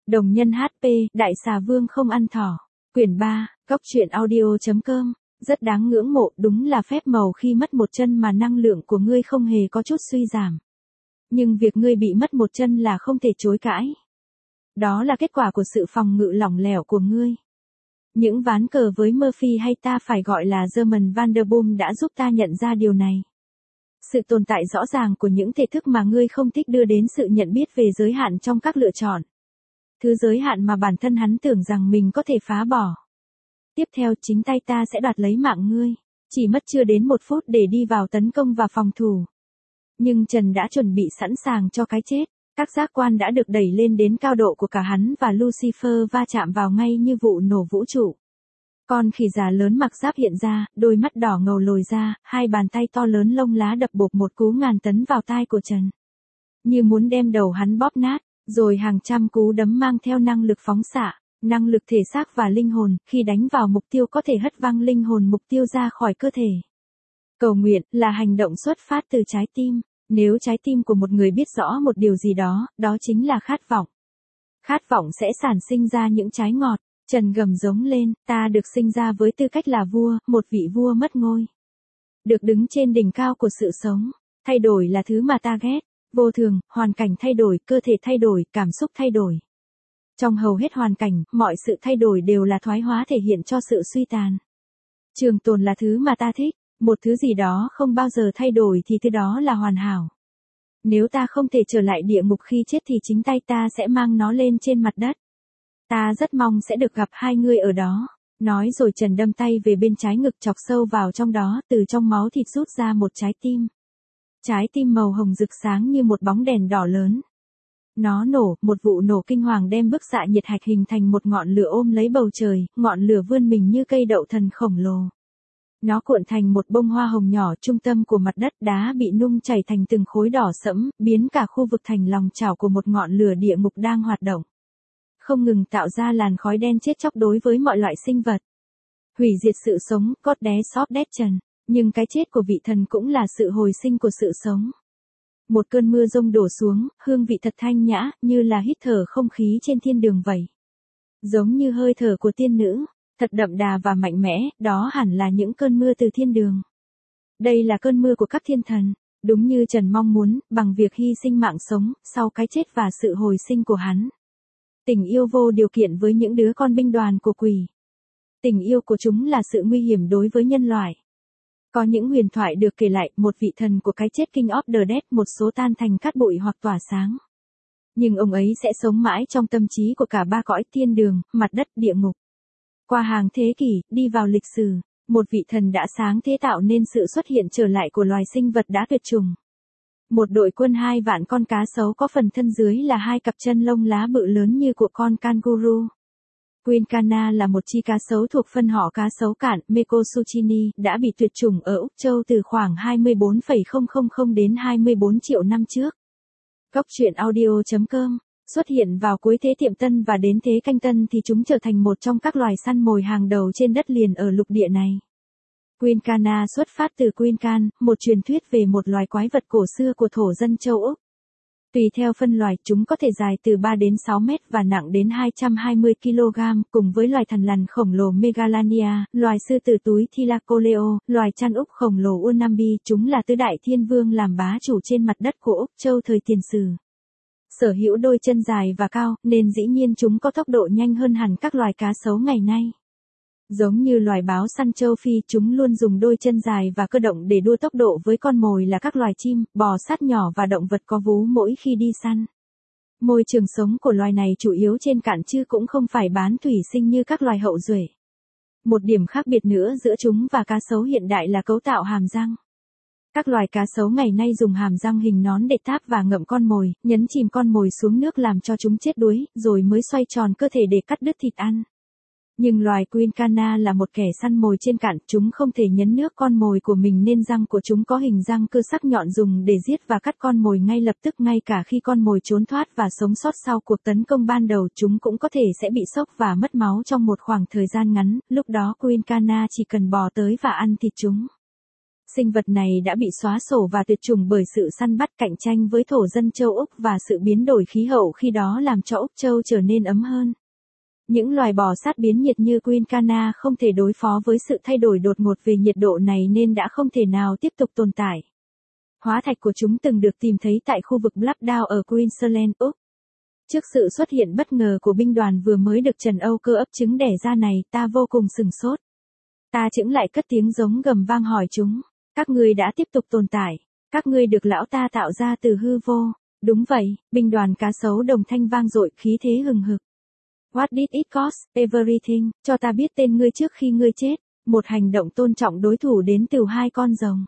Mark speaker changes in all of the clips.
Speaker 1: Đồng nhân HP, Đại xà vương không ăn thỏ. Quyển 3, Góc truyện audio.com. Rất đáng ngưỡng mộ, đúng là phép màu khi mất một chân mà năng lượng của ngươi không hề có chút suy giảm. Nhưng việc ngươi bị mất một chân là không thể chối cãi. Đó là kết quả của sự phòng ngự lỏng lẻo của ngươi. Những ván cờ với Murphy hay ta phải gọi là German Vanderboom đã giúp ta nhận ra điều này. Sự tồn tại rõ ràng của những thể thức mà ngươi không thích đưa đến sự nhận biết về giới hạn trong các lựa chọn. Thứ giới hạn mà bản thân hắn tưởng rằng mình có thể phá bỏ. Tiếp theo chính tay ta sẽ đoạt lấy mạng ngươi. Chỉ mất chưa đến 1 phút để đi vào tấn công và phòng thủ. Nhưng Trần đã chuẩn bị sẵn sàng cho cái chết. Các giác quan đã được đẩy lên đến cao độ của cả hắn và Lucifer va chạm vào ngay như vụ nổ vũ trụ. Con khỉ già lớn mặc giáp hiện ra, đôi mắt đỏ ngầu lồi ra, hai bàn tay to lớn lông lá đập bộp một cú ngàn tấn vào tai của Trần. Như muốn đem đầu hắn bóp nát, rồi hàng trăm cú đấm mang theo năng lực phóng xạ, năng lực thể xác và linh hồn, khi đánh vào mục tiêu có thể hất văng linh hồn mục tiêu ra khỏi cơ thể. Cầu nguyện là hành động xuất phát từ trái tim. Nếu trái tim của một người biết rõ một điều gì đó, đó chính là khát vọng. Khát vọng sẽ sản sinh ra những trái ngọt. Trần gầm giống lên, ta được sinh ra với tư cách là vua, một vị vua mất ngôi. Được đứng trên đỉnh cao của sự sống. Thay đổi là thứ mà ta ghét. Vô thường, hoàn cảnh thay đổi, cơ thể thay đổi, cảm xúc thay đổi. Trong hầu hết hoàn cảnh, mọi sự thay đổi đều là thoái hóa thể hiện cho sự suy tàn. Trường tồn là thứ mà ta thích. Một thứ gì đó không bao giờ thay đổi thì thứ đó là hoàn hảo. Nếu ta không thể trở lại địa ngục khi chết thì chính tay ta sẽ mang nó lên trên mặt đất. Ta rất mong sẽ được gặp hai người ở đó. Nói rồi Trần đâm tay về bên trái ngực chọc sâu vào trong đó, từ trong máu thịt rút ra một trái tim. Trái tim màu hồng rực sáng như một bóng đèn đỏ lớn. Nó nổ, một vụ nổ kinh hoàng đem bức xạ nhiệt hạch hình thành một ngọn lửa ôm lấy bầu trời, ngọn lửa vươn mình như cây đậu thần khổng lồ. Nó cuộn thành một bông hoa hồng nhỏ, trung tâm của mặt đất đá bị nung chảy thành từng khối đỏ sẫm, biến cả khu vực thành lòng chảo của một ngọn lửa địa ngục đang hoạt động. Không ngừng tạo ra làn khói đen chết chóc đối với mọi loại sinh vật. Hủy diệt sự sống, cốt đé sóp đét Trần. Nhưng cái chết của vị thần cũng là sự hồi sinh của sự sống. Một cơn mưa rông đổ xuống, hương vị thật thanh nhã, như là hít thở không khí trên thiên đường vậy. Giống như hơi thở của tiên nữ. Thật đậm đà và mạnh mẽ, đó hẳn là những cơn mưa từ thiên đường. Đây là cơn mưa của các thiên thần, đúng như Trần mong muốn, bằng việc hy sinh mạng sống, sau cái chết và sự hồi sinh của hắn. Tình yêu vô điều kiện với những đứa con binh đoàn của quỷ. Tình yêu của chúng là sự nguy hiểm đối với nhân loại. Có những huyền thoại được kể lại, một vị thần của cái chết King of the Dead, một số tan thành cát bụi hoặc tỏa sáng. Nhưng ông ấy sẽ sống mãi trong tâm trí của cả ba cõi thiên đường, mặt đất, địa ngục. Qua hàng thế kỷ, đi vào lịch sử, một vị thần đã sáng thế tạo nên sự xuất hiện trở lại của loài sinh vật đã tuyệt chủng. Một đội quân 2 vạn con cá sấu có phần thân dưới là 2 cặp chân lông lá bự lớn như của con kangaroo. Queen Cana là một chi cá sấu thuộc phân họ cá sấu cạn Mecosuchini, đã bị tuyệt chủng ở Úc Châu từ khoảng 24,000 đến 24 triệu năm trước. Góc truyện audio.com. Xuất hiện vào cuối thế Tiệm Tân và đến thế Canh Tân thì chúng trở thành một trong các loài săn mồi hàng đầu trên đất liền ở lục địa này. Queen Cana xuất phát từ Queen Can, một truyền thuyết về một loài quái vật cổ xưa của thổ dân châu Úc. Tùy theo phân loài, chúng có thể dài từ 3 đến 6 mét và nặng đến 220 kg, cùng với loài thằn lằn khổng lồ Megalania, loài sư tử túi Thylacoleo, loài chăn Úc khổng lồ Unambi, chúng là tứ đại thiên vương làm bá chủ trên mặt đất của Úc Châu thời tiền sử. Sở hữu đôi chân dài và cao, nên dĩ nhiên chúng có tốc độ nhanh hơn hẳn các loài cá sấu ngày nay. Giống như loài báo săn châu Phi, chúng luôn dùng đôi chân dài và cơ động để đua tốc độ với con mồi là các loài chim, bò sát nhỏ và động vật có vú mỗi khi đi săn. Môi trường sống của loài này chủ yếu trên cạn chứ cũng không phải bán thủy sinh như các loài hậu duệ. Một điểm khác biệt nữa giữa chúng và cá sấu hiện đại là cấu tạo hàm răng. Các loài cá sấu ngày nay dùng hàm răng hình nón để táp và ngậm con mồi, nhấn chìm con mồi xuống nước làm cho chúng chết đuối, rồi mới xoay tròn cơ thể để cắt đứt thịt ăn. Nhưng loài Queen Cana là một kẻ săn mồi trên cạn, chúng không thể nhấn nước con mồi của mình nên răng của chúng có hình răng cưa sắc nhọn dùng để giết và cắt con mồi ngay lập tức. Ngay cả khi con mồi trốn thoát và sống sót sau cuộc tấn công ban đầu, chúng cũng có thể sẽ bị sốc và mất máu trong một khoảng thời gian ngắn, lúc đó Queen Cana chỉ cần bò tới và ăn thịt chúng. Sinh vật này đã bị xóa sổ và tuyệt chủng bởi sự săn bắt cạnh tranh với thổ dân châu Úc và sự biến đổi khí hậu khi đó làm cho Úc Châu trở nên ấm hơn. Những loài bò sát biến nhiệt như Queen Cana không thể đối phó với sự thay đổi đột ngột về nhiệt độ này nên đã không thể nào tiếp tục tồn tại. Hóa thạch của chúng từng được tìm thấy tại khu vực Blackdown ở Queensland, Úc. Trước sự xuất hiện bất ngờ của binh đoàn vừa mới được Trần Âu Cơ ấp trứng đẻ ra này, ta vô cùng sửng sốt. Ta chững lại cất tiếng giống gầm vang hỏi chúng, các ngươi đã tiếp tục tồn tại, các ngươi được lão ta tạo ra từ hư vô. Đúng vậy, binh đoàn cá sấu đồng thanh vang dội, khí thế hừng hực. What did it cost, everything, cho ta biết tên ngươi trước khi ngươi chết, một hành động tôn trọng đối thủ đến từ 2 con rồng.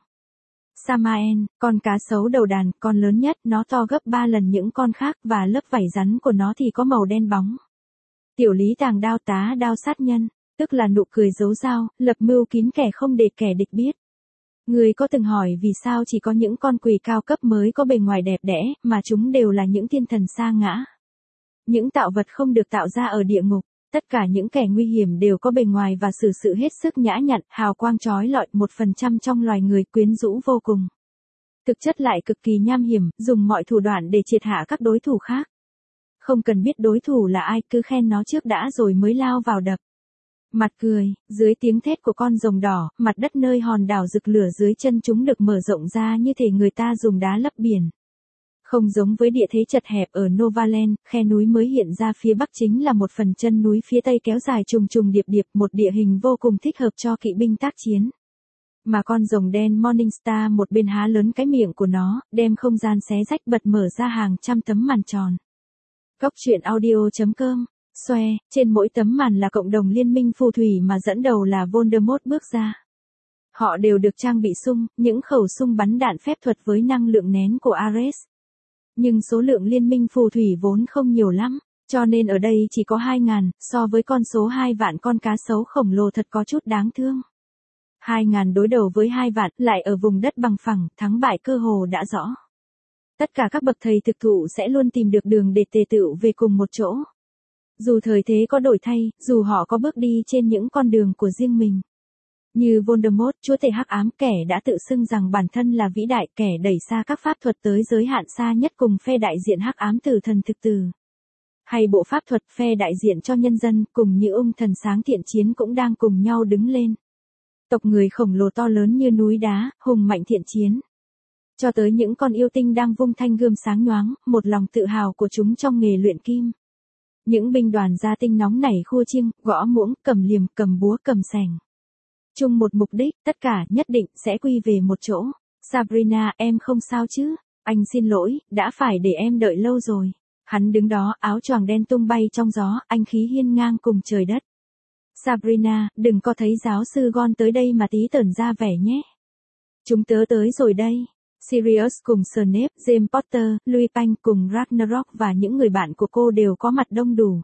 Speaker 1: Samael, con cá sấu đầu đàn, con lớn nhất, nó to gấp 3 lần những con khác và lớp vảy rắn của nó thì có màu đen bóng. Tiểu lý tàng đao tá đao sát nhân, tức là nụ cười giấu dao, lập mưu kín kẻ không để kẻ địch biết. Người có từng hỏi vì sao chỉ có những con quỷ cao cấp mới có bề ngoài đẹp đẽ, mà chúng đều là những thiên thần sa ngã. Những tạo vật không được tạo ra ở địa ngục, tất cả những kẻ nguy hiểm đều có bề ngoài và xử sự hết sức nhã nhặn, hào quang chói lọi, 1% trong loài người quyến rũ vô cùng. Thực chất lại cực kỳ nham hiểm, dùng mọi thủ đoạn để triệt hạ các đối thủ khác. Không cần biết đối thủ là ai, cứ khen nó trước đã rồi mới lao vào đập. Mặt cười, dưới tiếng thét của con rồng đỏ, mặt đất nơi hòn đảo rực lửa dưới chân chúng được mở rộng ra như thể người ta dùng đá lấp biển. Không giống với địa thế chật hẹp ở Novaland, khe núi mới hiện ra phía bắc chính là một phần chân núi phía tây kéo dài trùng trùng điệp điệp, một địa hình vô cùng thích hợp cho kỵ binh tác chiến. Mà con rồng đen Morningstar một bên há lớn cái miệng của nó, đem không gian xé rách bật mở ra hàng trăm tấm màn tròn. Góc truyện audio.com, xoe, trên mỗi tấm màn là cộng đồng liên minh phù thủy mà dẫn đầu là Voldemort bước ra. Họ đều được trang bị súng, những khẩu súng bắn đạn phép thuật với năng lượng nén của Ares. Nhưng số lượng liên minh phù thủy vốn không nhiều lắm, cho nên ở đây chỉ có 2.000, so với con số 2 vạn con cá sấu khổng lồ thật có chút đáng thương. 2.000 đối đầu với 2 vạn, lại ở vùng đất bằng phẳng, thắng bại cơ hồ đã rõ. Tất cả các bậc thầy thực thụ sẽ luôn tìm được đường để tề tựu về cùng một chỗ. Dù thời thế có đổi thay, dù họ có bước đi trên những con đường của riêng mình. Như Voldemort, chúa tể hắc ám, kẻ đã tự xưng rằng bản thân là vĩ đại, kẻ đẩy xa các pháp thuật tới giới hạn xa nhất cùng phe đại diện hắc ám tử thần thực từ. Hay bộ pháp thuật phe đại diện cho nhân dân, cùng như thần sáng thiện chiến cũng đang cùng nhau đứng lên. Tộc người khổng lồ to lớn như núi đá, hùng mạnh thiện chiến. Cho tới những con yêu tinh đang vung thanh gươm sáng nhoáng, một lòng tự hào của chúng trong nghề luyện kim. Những binh đoàn gia tinh nóng nảy khua chiêng, gõ muỗng, cầm liềm, cầm búa, cầm xẻng. Chung một mục đích, tất cả nhất định sẽ quy về một chỗ. Sabrina, em không sao chứ? Anh xin lỗi, đã phải để em đợi lâu rồi. Hắn đứng đó, áo choàng đen tung bay trong gió, anh khí hiên ngang cùng trời đất. Sabrina, đừng có thấy giáo sư Gon tới đây mà tí tởn ra vẻ nhé. Chúng tớ tới rồi đây. Sirius cùng Snape, James Potter, Louis Panh cùng Ragnarok và những người bạn của cô đều có mặt đông đủ.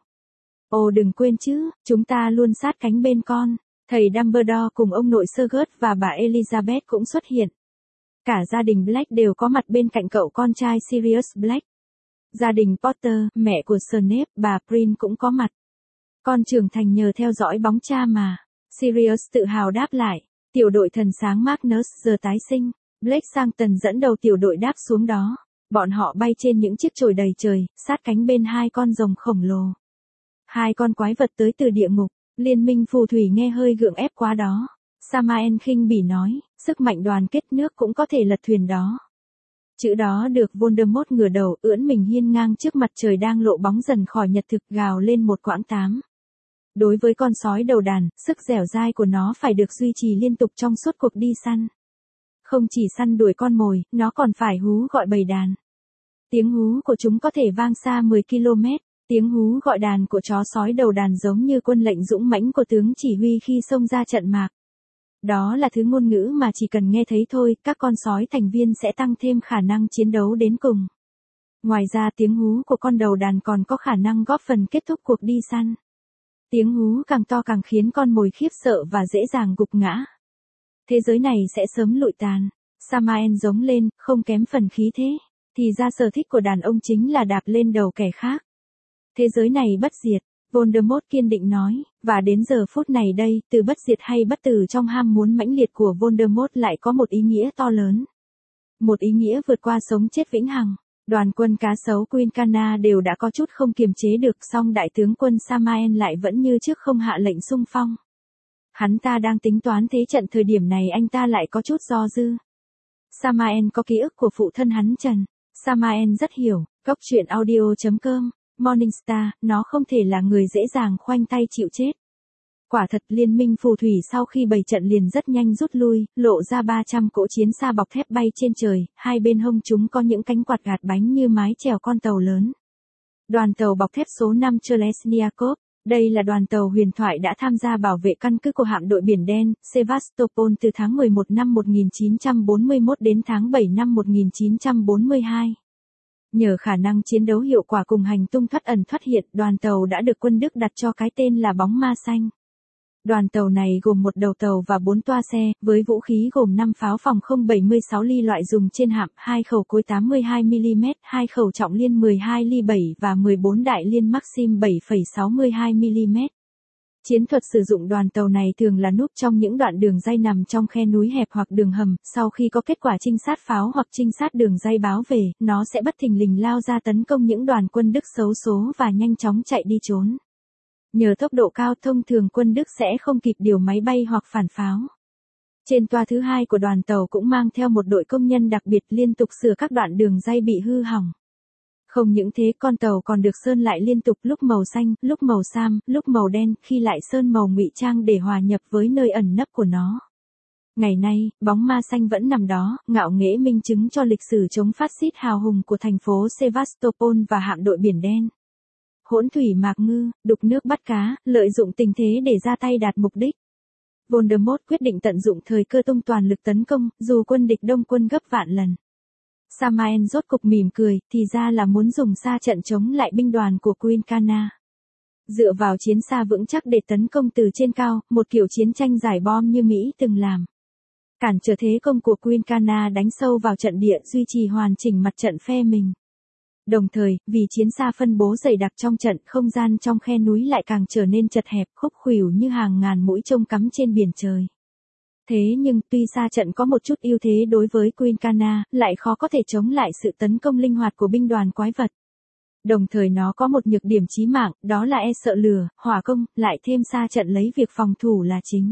Speaker 1: Ồ đừng quên chứ, chúng ta luôn sát cánh bên con. Thầy Dumbledore cùng ông nội Sergeant và bà Elizabeth cũng xuất hiện. Cả gia đình Black đều có mặt bên cạnh cậu con trai Sirius Black. Gia đình Potter, mẹ của Snape, bà Prin cũng có mặt. Con trưởng thành nhờ theo dõi bóng cha mà. Sirius tự hào đáp lại. Tiểu đội thần sáng Magnus giờ tái sinh. Black sang tần dẫn đầu tiểu đội đáp xuống đó. Bọn họ bay trên những chiếc chổi đầy trời, sát cánh bên 2 con rồng khổng lồ. 2 con quái vật tới từ địa ngục. Liên minh phù thủy nghe hơi gượng ép quá đó. Samael khinh bỉ nói, sức mạnh đoàn kết nước cũng có thể lật thuyền đó. Chữ đó được Voldemort ngửa đầu, ưỡn mình hiên ngang trước mặt trời đang lộ bóng dần khỏi nhật thực, gào lên một quãng tám. Đối với con sói đầu đàn, sức dẻo dai của nó phải được duy trì liên tục trong suốt cuộc đi săn. Không chỉ săn đuổi con mồi, nó còn phải hú gọi bầy đàn. Tiếng hú của chúng có thể vang xa 10 km. Tiếng hú gọi đàn của chó sói đầu đàn giống như quân lệnh dũng mãnh của tướng chỉ huy khi xông ra trận mạc. Đó là thứ ngôn ngữ mà chỉ cần nghe thấy thôi, các con sói thành viên sẽ tăng thêm khả năng chiến đấu đến cùng. Ngoài ra tiếng hú của con đầu đàn còn có khả năng góp phần kết thúc cuộc đi săn. Tiếng hú càng to càng khiến con mồi khiếp sợ và dễ dàng gục ngã. Thế giới này sẽ sớm lụi tàn. Samael giống lên, không kém phần khí thế. Thì ra sở thích của đàn ông chính là đạp lên đầu kẻ khác. Thế giới này bất diệt, Voldemort kiên định nói, Và đến giờ phút này đây, từ bất diệt hay bất tử trong ham muốn mãnh liệt của Voldemort lại có một ý nghĩa to lớn. Một ý nghĩa vượt qua sống chết vĩnh hằng. Đoàn quân cá sấu Quincana đều đã có chút không kiềm chế được, song đại tướng quân Samael lại vẫn như trước không hạ lệnh xung phong. Hắn ta đang tính toán thế trận, thời điểm này anh ta lại có chút do dư. Samael có ký ức của phụ thân hắn Trần. Samael rất hiểu, Cốc truyện audio.com, Morningstar, nó không thể là người dễ dàng khoanh tay chịu chết. Quả thật liên minh phù thủy sau khi bày trận liền rất nhanh rút lui, lộ ra 300 cỗ chiến xa bọc thép bay trên trời, hai bên hông chúng có những cánh quạt gạt bánh như mái chèo con tàu lớn. Đoàn tàu bọc thép số 5 Chelesniakov, đây là đoàn tàu huyền thoại đã tham gia bảo vệ căn cứ của hạm đội Biển Đen, Sevastopol từ tháng 11 năm 1941 đến tháng 7 năm 1942. Nhờ khả năng chiến đấu hiệu quả cùng hành tung thoát ẩn thoát hiện, đoàn tàu đã được quân Đức đặt cho cái tên là Bóng Ma Xanh. Đoàn tàu này gồm một đầu tàu và 4 toa xe, với vũ khí gồm 5 pháo phòng 076 ly loại dùng trên hạm, 2 khẩu cối 82mm, 2 khẩu trọng liên 12 ly 7 và 14 đại liên Maxim 7,62mm. Chiến thuật sử dụng đoàn tàu này thường là núp trong những đoạn đường ray nằm trong khe núi hẹp hoặc đường hầm, sau khi có kết quả trinh sát pháo hoặc trinh sát đường ray báo về, nó sẽ bất thình lình lao ra tấn công những đoàn quân Đức xấu số và nhanh chóng chạy đi trốn. Nhờ tốc độ cao, thông thường quân Đức sẽ không kịp điều máy bay hoặc phản pháo. Trên toa thứ hai của đoàn tàu cũng mang theo một đội công nhân đặc biệt liên tục sửa các đoạn đường ray bị hư hỏng. Không những thế, con tàu còn được sơn lại liên tục, lúc màu xanh, lúc màu xám, lúc màu đen, khi lại sơn màu ngụy trang để hòa nhập với nơi ẩn nấp của nó. Ngày nay, Bóng Ma Xanh vẫn nằm đó, ngạo nghễ minh chứng cho lịch sử chống phát xít hào hùng của thành phố Sevastopol và hạm đội Biển Đen. Hỗn thủy mạc ngư, đục nước bắt cá, lợi dụng tình thế để ra tay đạt mục đích. Voldemort quyết định tận dụng thời cơ tung toàn lực tấn công, dù quân địch đông quân gấp vạn lần. Samael rốt cục mỉm cười, thì ra là muốn dùng xa trận chống lại binh đoàn của Quincana. Dựa vào chiến xa vững chắc để tấn công từ trên cao, một kiểu chiến tranh giải bom như Mỹ từng làm. Cản trở thế công của Quincana đánh sâu vào trận địa, duy trì hoàn chỉnh mặt trận phe mình. Đồng thời, vì chiến xa phân bố dày đặc trong trận, không gian trong khe núi lại càng trở nên chật hẹp, khúc khuỷu như hàng ngàn mũi trông cắm trên biển trời. Thế nhưng, tuy xa trận có một chút ưu thế đối với Quincana, lại khó có thể chống lại sự tấn công linh hoạt của binh đoàn quái vật. Đồng thời nó có một nhược điểm chí mạng, đó là e sợ lửa, hỏa công, lại thêm xa trận lấy việc phòng thủ là chính.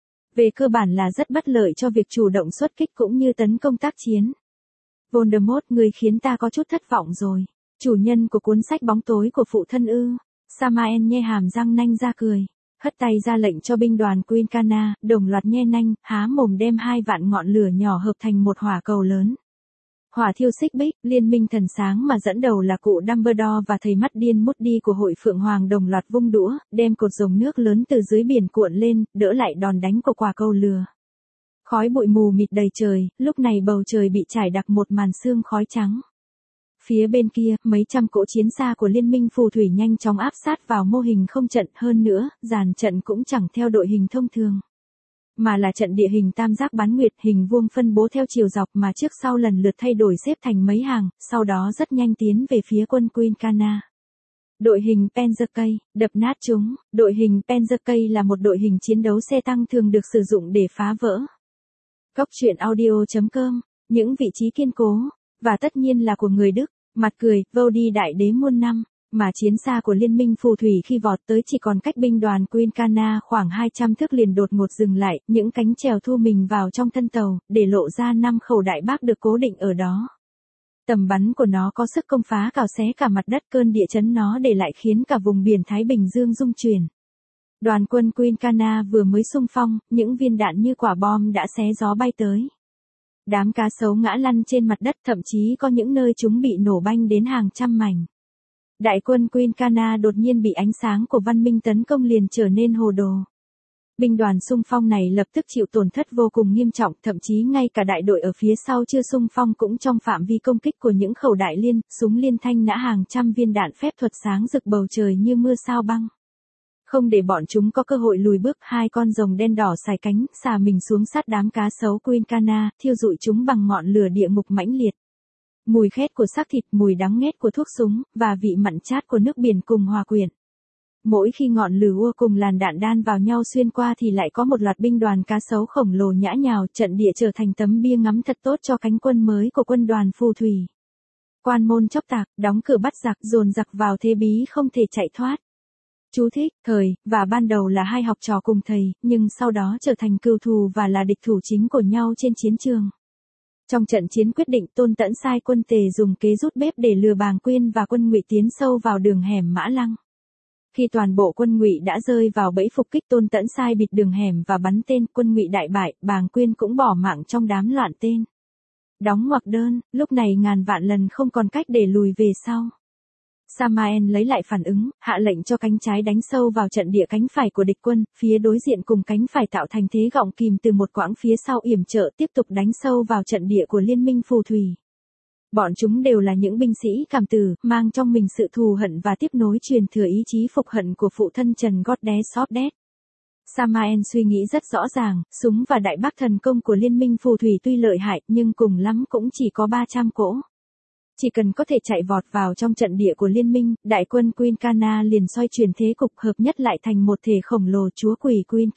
Speaker 1: Về cơ bản là rất bất lợi cho việc chủ động xuất kích cũng như tấn công tác chiến. Voldemort, người khiến ta có chút thất vọng rồi. Chủ nhân của cuốn sách bóng tối của phụ thân ư? Samael nhe hàm răng nanh ra cười. Hất tay ra lệnh cho binh đoàn Quincana, đồng loạt nhe nanh, há mồm đem 2 vạn ngọn lửa nhỏ hợp thành một hỏa cầu lớn. Hỏa thiêu xích bích, liên minh thần sáng mà dẫn đầu là cụ Dumbledore và thầy mắt điên Moody của hội Phượng Hoàng đồng loạt vung đũa, đem cột rồng nước lớn từ dưới biển cuộn lên, đỡ lại đòn đánh của quả cầu lửa. Khói bụi mù mịt đầy trời, lúc này bầu trời bị trải đặc một màn sương khói trắng. Phía bên kia, mấy trăm cỗ chiến xa của liên minh phù thủy nhanh chóng áp sát vào mô hình không trận, hơn nữa, dàn trận cũng chẳng theo đội hình thông thường. Mà là trận địa hình tam giác bán nguyệt, hình vuông phân bố theo chiều dọc mà trước sau lần lượt thay đổi xếp thành mấy hàng, sau đó rất nhanh tiến về phía quân Quincana. Đội hình Penzacay, đập nát chúng. Đội hình Penzacay là một đội hình chiến đấu xe tăng thường được sử dụng để phá vỡ. Cốc truyện audio.com, những vị trí kiên cố, và tất nhiên là của người Đức, mặt cười, vô đi đại đế muôn năm, mà chiến xa của liên minh phù thủy khi vọt tới chỉ còn cách binh đoàn Quincana khoảng 200 thước liền đột ngột dừng lại, những cánh chèo thu mình vào trong thân tàu, để lộ ra 5 khẩu đại bác được cố định ở đó. Tầm bắn của nó có sức công phá cào xé cả mặt đất, cơn địa chấn nó để lại khiến cả vùng biển Thái Bình Dương rung chuyển. Đoàn quân Quincana vừa mới xung phong, những viên đạn như quả bom đã xé gió bay tới. Đám cá sấu ngã lăn trên mặt đất, thậm chí có những nơi chúng bị nổ banh đến hàng trăm mảnh. Đại quân Quincana đột nhiên bị ánh sáng của văn minh tấn công liền trở nên hồ đồ. Binh đoàn xung phong này lập tức chịu tổn thất vô cùng nghiêm trọng, thậm chí ngay cả đại đội ở phía sau chưa xung phong cũng trong phạm vi công kích của những khẩu đại liên, súng liên thanh nã hàng trăm viên đạn phép thuật sáng rực bầu trời như mưa sao băng. Không để bọn chúng có cơ hội lùi bước, 2 con rồng đen đỏ xài cánh, xà mình xuống sát đám cá sấu Quincana, thiêu rụi chúng bằng ngọn lửa địa ngục mãnh liệt. Mùi khét của xác thịt, mùi đắng nghét của thuốc súng, và vị mặn chát của nước biển cùng hòa quyện. Mỗi khi ngọn lửa cùng làn đạn đan vào nhau xuyên qua thì lại có một loạt binh đoàn cá sấu khổng lồ nhã nhào, trận địa trở thành tấm bia ngắm thật tốt cho cánh quân mới của quân đoàn phù thủy. Quan môn chóc tạc, đóng cửa bắt giặc, dồn giặc vào thế bí không thể chạy thoát. Chú thích, thời, và ban đầu là hai học trò cùng thầy, nhưng sau đó trở thành cừu thù và là địch thủ chính của nhau trên chiến trường. Trong trận chiến quyết định, Tôn Tẫn sai quân Tề dùng kế rút bếp để lừa Bàng Quyên và quân Ngụy tiến sâu vào đường hẻm Mã Lăng. Khi toàn bộ quân Ngụy đã rơi vào bẫy phục kích, Tôn Tẫn sai bịt đường hẻm và bắn tên, quân Ngụy đại bại, Bàng Quyên cũng bỏ mạng trong đám loạn tên. Đóng ngoặc đơn, lúc này ngàn vạn lần không còn cách để lùi về sau. Samael lấy lại phản ứng, hạ lệnh cho cánh trái đánh sâu vào trận địa cánh phải của địch quân, phía đối diện cùng cánh phải tạo thành thế gọng kìm từ một quãng phía sau yểm trợ, tiếp tục đánh sâu vào trận địa của liên minh phù thủy. Bọn chúng đều là những binh sĩ cảm tử, mang trong mình sự thù hận và tiếp nối truyền thừa ý chí phục hận của phụ thân Trần Goddess. Samael suy nghĩ rất rõ ràng, súng và đại bác thần công của liên minh phù thủy tuy lợi hại nhưng cùng lắm cũng chỉ có 300 cỗ. Chỉ cần có thể chạy vọt vào trong trận địa của liên minh, đại quân Queen liền xoay chuyển thế cục, hợp nhất lại thành một thể khổng lồ chúa quỷ Queen.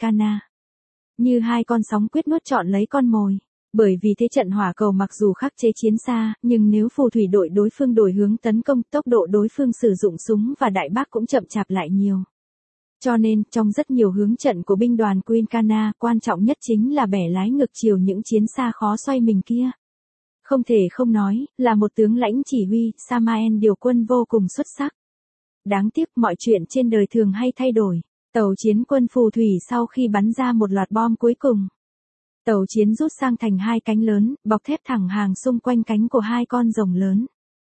Speaker 1: Như hai con sóng quyết nuốt trọn lấy con mồi. Bởi vì thế trận hỏa cầu mặc dù khắc chế chiến xa, nhưng nếu phù thủy đội đối phương đổi hướng tấn công, tốc độ đối phương sử dụng súng và đại bác cũng chậm chạp lại nhiều. Cho nên, trong rất nhiều hướng trận của binh đoàn Queen, quan trọng nhất chính là bẻ lái ngược chiều những chiến xa khó xoay mình kia. Không thể không nói, là một tướng lãnh chỉ huy, Samael điều quân vô cùng xuất sắc. Đáng tiếc mọi chuyện trên đời thường hay thay đổi. Tàu chiến quân phù thủy sau khi bắn ra một loạt bom cuối cùng, tàu chiến rút sang thành hai cánh lớn, bọc thép thẳng hàng xung quanh cánh của hai con rồng lớn.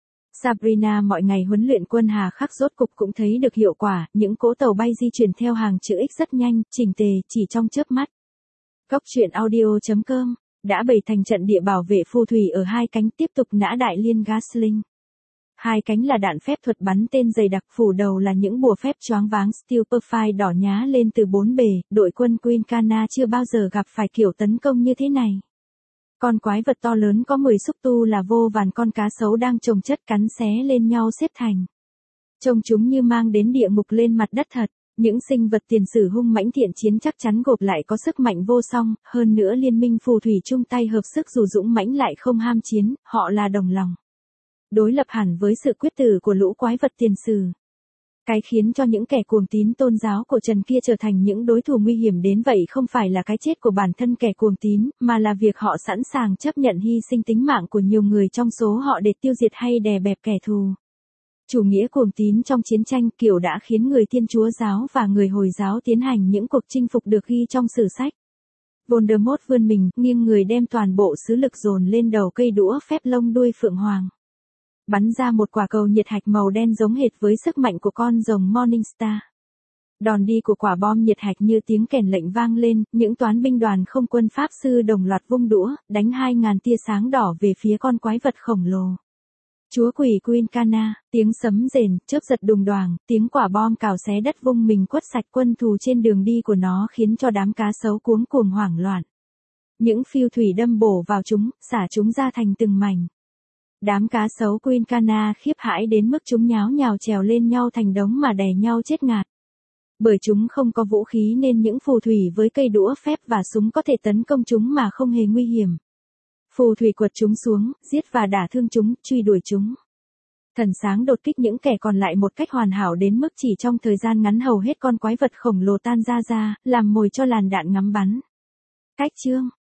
Speaker 1: Sabrina mọi ngày huấn luyện quân hà khắc rốt cục cũng thấy được hiệu quả, những cỗ tàu bay di chuyển theo hàng chữ X rất nhanh, chỉnh tề, chỉ trong chớp mắt. Góc truyện audio.com đã bày thành trận địa bảo vệ phù thủy ở hai cánh, tiếp tục nã đại liên Gatling. Hai cánh là đạn phép thuật bắn tên dày đặc, phủ đầu là những bùa phép choáng váng Stupefy đỏ nhá lên từ bốn bề, đội quân Queen chưa bao giờ gặp phải kiểu tấn công như thế này. Con quái vật to lớn có 10 xúc tu là vô vàn con cá sấu đang chồng chất cắn xé lên nhau xếp thành. Trông chúng như mang đến địa ngục lên mặt đất thật. Những sinh vật tiền sử hung mãnh thiện chiến chắc chắn gộp lại có sức mạnh vô song, hơn nữa liên minh phù thủy chung tay hợp sức dù dũng mãnh lại không ham chiến, họ là đồng lòng. Đối lập hẳn với sự quyết tử của lũ quái vật tiền sử. Cái khiến cho những kẻ cuồng tín tôn giáo của Trần kia trở thành những đối thủ nguy hiểm đến vậy không phải là cái chết của bản thân kẻ cuồng tín, mà là việc họ sẵn sàng chấp nhận hy sinh tính mạng của nhiều người trong số họ để tiêu diệt hay đè bẹp kẻ thù. Chủ nghĩa cuồng tín trong chiến tranh kiểu đã khiến người Thiên Chúa giáo và người Hồi giáo tiến hành những cuộc chinh phục được ghi trong sử sách. Voldemort vươn mình, nghiêng người đem toàn bộ sứ lực dồn lên đầu cây đũa phép lông đuôi phượng hoàng. Bắn ra một quả cầu nhiệt hạch màu đen giống hệt với sức mạnh của con rồng Morningstar. Đòn đi của quả bom nhiệt hạch như tiếng kèn lệnh vang lên, những toán binh đoàn không quân pháp sư đồng loạt vung đũa, đánh 2.000 tia sáng đỏ về phía con quái vật khổng lồ. Chúa quỷ Queen, tiếng sấm rền, chớp giật đùng đoàng, tiếng quả bom cào xé đất vung mình quất sạch quân thù trên đường đi của nó khiến cho đám cá sấu cuống cuồng hoảng loạn. Những phiêu thủy đâm bổ vào chúng, xả chúng ra thành từng mảnh. Đám cá sấu Queen khiếp hãi đến mức chúng nháo nhào trèo lên nhau thành đống mà đè nhau chết ngạt. Bởi chúng không có vũ khí nên những phù thủy với cây đũa phép và súng có thể tấn công chúng mà không hề nguy hiểm. Phù thủy quật chúng xuống, giết và đả thương chúng, truy đuổi chúng. Thần sáng đột kích những kẻ còn lại một cách hoàn hảo đến mức chỉ trong thời gian ngắn hầu hết con quái vật khổng lồ tan ra, làm mồi cho làn đạn ngắm bắn. Cách chương